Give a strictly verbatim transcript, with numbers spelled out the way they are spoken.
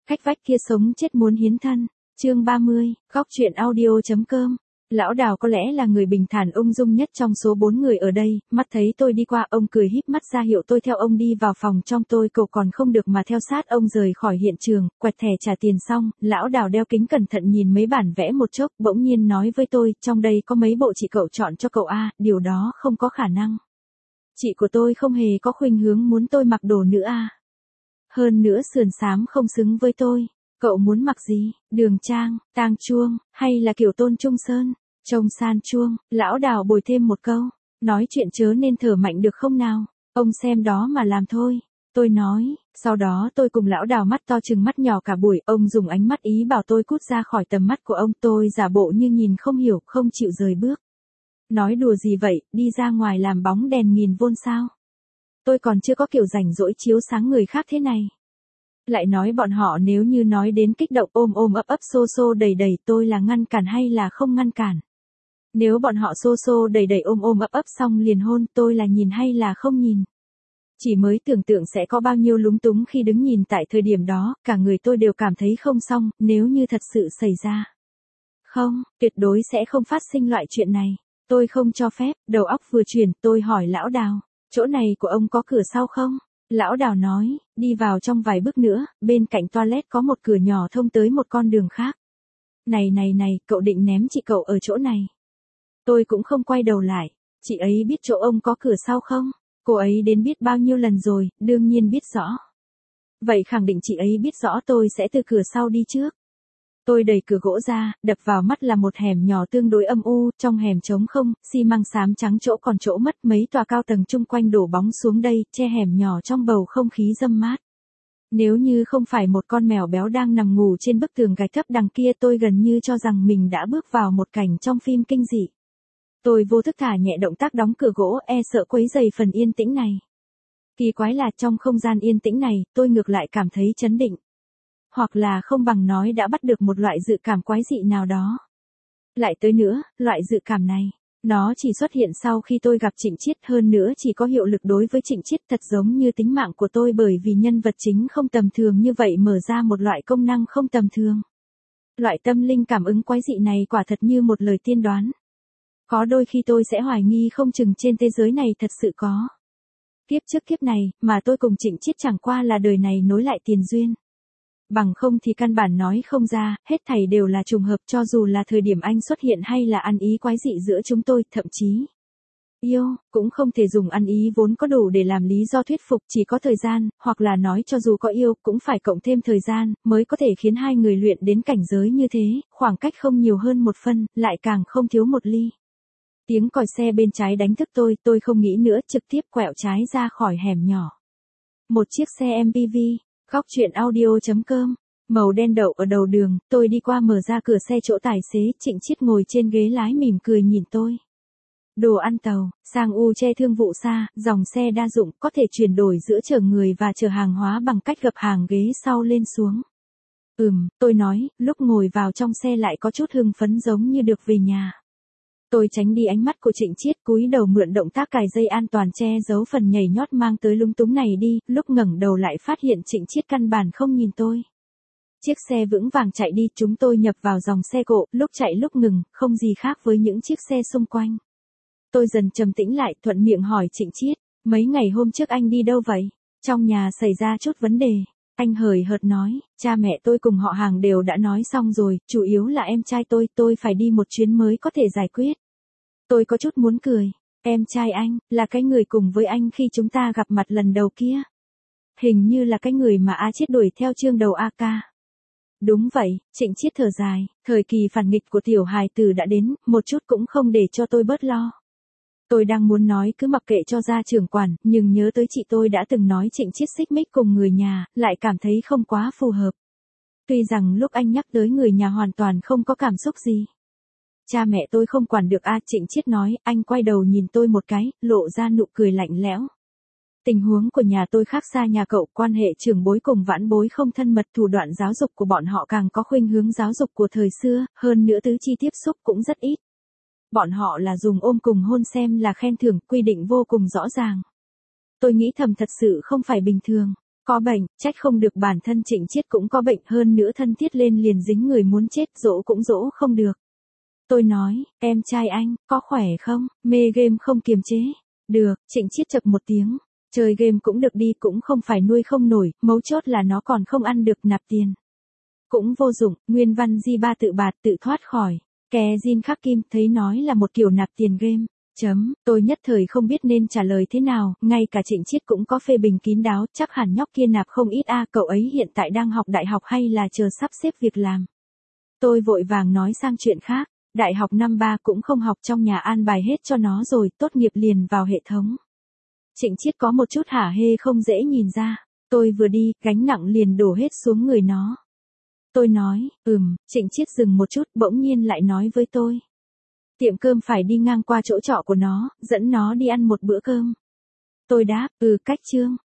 Cách vách kia sống chết muốn hiến thân. Chương ba mươi, góc truyện audio.com. Lão Đào có lẽ là người bình thản ung dung nhất trong số bốn người ở đây, mắt thấy tôi đi qua ông cười híp mắt ra hiệu tôi theo ông đi vào phòng trong, tôi cậu còn không được mà theo sát ông rời khỏi hiện trường, quẹt thẻ trả tiền xong, Lão Đào đeo kính cẩn thận nhìn mấy bản vẽ một chốc, bỗng nhiên nói với tôi, trong đây có mấy bộ chị cậu chọn cho cậu a, điều đó không có khả năng. Chị của tôi không hề có khuynh hướng muốn tôi mặc đồ nữ a. Hơn nữa sườn xám không xứng với tôi. Cậu muốn mặc gì, đường trang, tang chuông, hay là kiểu tôn trung sơn, trông san chuông? Lão Đào bồi thêm một câu, nói chuyện chớ nên thở mạnh được không nào, ông xem đó mà làm thôi. Tôi nói, sau đó tôi cùng Lão Đào mắt to chừng mắt nhỏ cả buổi, ông dùng ánh mắt ý bảo tôi cút ra khỏi tầm mắt của ông, tôi giả bộ như nhìn không hiểu, không chịu rời bước. Nói đùa gì vậy, đi ra ngoài làm bóng đèn nghìn vôn sao? Tôi còn chưa có kiểu rảnh rỗi chiếu sáng người khác thế này. Lại nói bọn họ nếu như nói đến kích động ôm ôm ấp ấp xô xô đầy đầy, tôi là ngăn cản hay là không ngăn cản? Nếu bọn họ xô xô đầy đầy ôm ôm ấp ấp xong liền hôn, tôi là nhìn hay là không nhìn? Chỉ mới tưởng tượng sẽ có bao nhiêu lúng túng khi đứng nhìn tại thời điểm đó, cả người tôi đều cảm thấy không xong, nếu như thật sự xảy ra. Không, tuyệt đối sẽ không phát sinh loại chuyện này. Tôi không cho phép. Đầu óc vừa chuyển, tôi hỏi Lão Đào, chỗ này của ông có cửa sau không? Lão Đào nói, đi vào trong vài bước nữa, bên cạnh toilet có một cửa nhỏ thông tới một con đường khác. Này này này, cậu định ném chị cậu ở chỗ này. Tôi cũng không quay đầu lại. Chị ấy biết chỗ ông có cửa sau không? Cô ấy đến biết bao nhiêu lần rồi, đương nhiên biết rõ. Vậy khẳng định chị ấy biết rõ tôi sẽ từ cửa sau đi trước. Tôi đẩy cửa gỗ ra, đập vào mắt là một hẻm nhỏ tương đối âm u, trong hẻm trống không, xi măng xám trắng chỗ còn chỗ mất, mấy tòa cao tầng chung quanh đổ bóng xuống đây, che hẻm nhỏ trong bầu không khí râm mát. Nếu như không phải một con mèo béo đang nằm ngủ trên bức tường gạch thấp đằng kia, tôi gần như cho rằng mình đã bước vào một cảnh trong phim kinh dị. Tôi vô thức thả nhẹ động tác đóng cửa gỗ, e sợ quấy rầy phần yên tĩnh này. Kỳ quái là trong không gian yên tĩnh này, tôi ngược lại cảm thấy chấn định. Hoặc là không bằng nói đã bắt được một loại dự cảm quái dị nào đó. Lại tới nữa, loại dự cảm này, nó chỉ xuất hiện sau khi tôi gặp Trịnh Chiết, hơn nữa chỉ có hiệu lực đối với Trịnh Chiết, thật giống như tính mạng của tôi bởi vì nhân vật chính không tầm thường như vậy mở ra một loại công năng không tầm thường. Loại tâm linh cảm ứng quái dị này quả thật như một lời tiên đoán. Có đôi khi tôi sẽ hoài nghi không chừng trên thế giới này thật sự có kiếp trước kiếp này, mà tôi cùng Trịnh Chiết chẳng qua là đời này nối lại tiền duyên. Bằng không thì căn bản nói không ra, hết thảy đều là trùng hợp, cho dù là thời điểm anh xuất hiện hay là ăn ý quái dị giữa chúng tôi, thậm chí yêu, cũng không thể dùng ăn ý vốn có đủ để làm lý do thuyết phục, chỉ có thời gian, hoặc là nói cho dù có yêu, cũng phải cộng thêm thời gian, mới có thể khiến hai người luyện đến cảnh giới như thế, khoảng cách không nhiều hơn một phân, lại càng không thiếu một ly. Tiếng còi xe bên trái đánh thức tôi, tôi không nghĩ nữa, trực tiếp quẹo trái ra khỏi hẻm nhỏ. Một chiếc xe em pê vê. Góc truyện audio.com, màu đen đậu ở đầu đường, tôi đi qua mở ra cửa xe, chỗ tài xế Trịnh Chiết ngồi trên ghế lái mỉm cười nhìn tôi. Đồ ăn tàu, sang u che thương vụ xa, dòng xe đa dụng, có thể chuyển đổi giữa chở người và chở hàng hóa bằng cách gập hàng ghế sau lên xuống. Ừm, tôi nói, lúc ngồi vào trong xe lại có chút hưng phấn giống như được về nhà. Tôi tránh đi ánh mắt của Trịnh Chiết, cúi đầu mượn động tác cài dây an toàn che giấu phần nhảy nhót mang tới lung túng này đi, lúc ngẩng đầu lại phát hiện Trịnh Chiết căn bản không nhìn tôi. Chiếc xe vững vàng chạy đi, chúng tôi nhập vào dòng xe cộ, lúc chạy lúc ngừng, không gì khác với những chiếc xe xung quanh. Tôi dần trầm tĩnh lại, thuận miệng hỏi Trịnh Chiết, mấy ngày hôm trước anh đi đâu vậy? Trong nhà xảy ra chút vấn đề. Anh hời hợt nói, cha mẹ tôi cùng họ hàng đều đã nói xong rồi, chủ yếu là em trai tôi, tôi phải đi một chuyến mới có thể giải quyết. Tôi có chút muốn cười, em trai anh, là cái người cùng với anh khi chúng ta gặp mặt lần đầu kia. Hình như là cái người mà A Chiết đuổi theo chương đầu a ca. Đúng vậy, Trịnh Chiết thở dài, thời kỳ phản nghịch của tiểu hài tử đã đến, một chút cũng không để cho tôi bớt lo. Tôi đang muốn nói cứ mặc kệ cho ra trưởng quản, nhưng nhớ tới chị tôi đã từng nói Trịnh Chiết xích mích cùng người nhà, lại cảm thấy không quá phù hợp. Tuy rằng lúc anh nhắc tới người nhà hoàn toàn không có cảm xúc gì. Cha mẹ tôi không quản được a, Trịnh Chiết nói, anh quay đầu nhìn tôi một cái, lộ ra nụ cười lạnh lẽo. Tình huống của nhà tôi khác xa nhà cậu, quan hệ trưởng bối cùng vãn bối không thân mật, thủ đoạn giáo dục của bọn họ càng có khuynh hướng giáo dục của thời xưa, hơn nữa tứ chi tiếp xúc cũng rất ít. Bọn họ là dùng ôm cùng hôn xem là khen thưởng, quy định vô cùng rõ ràng. Tôi nghĩ thầm thật sự không phải bình thường. Có bệnh, trách không được bản thân Trịnh Chiết cũng có bệnh hơn nữa thân thiết lên liền dính người muốn chết dỗ cũng dỗ không được. Tôi nói, em trai anh, có khỏe không, mê game không kiềm chế. Được, Trịnh Chiết chập một tiếng. Chơi game cũng được đi cũng không phải nuôi không nổi, mấu chốt là nó còn không ăn được nạp tiền. Cũng vô dụng, nguyên văn di ba tự bạt tự thoát khỏi. Kè Jin khắc kim thấy nói là một kiểu nạp tiền game. Chấm, tôi nhất thời không biết nên trả lời thế nào, ngay cả Trịnh Chiết cũng có phê bình kín đáo, chắc hẳn nhóc kia nạp không ít a, cậu ấy hiện tại đang học đại học hay là chờ sắp xếp việc làm. Tôi vội vàng nói sang chuyện khác, đại học năm ba cũng không học trong nhà an bài hết cho nó rồi, tốt nghiệp liền vào hệ thống. Trịnh Chiết có một chút hả hê không dễ nhìn ra, tôi vừa đi, gánh nặng liền đổ hết xuống người nó. Tôi nói, ừm, Trịnh Chiết dừng một chút bỗng nhiên lại nói với tôi. Tiệm cơm phải đi ngang qua chỗ trọ của nó, dẫn nó đi ăn một bữa cơm. Tôi đáp, ừ cách Trương.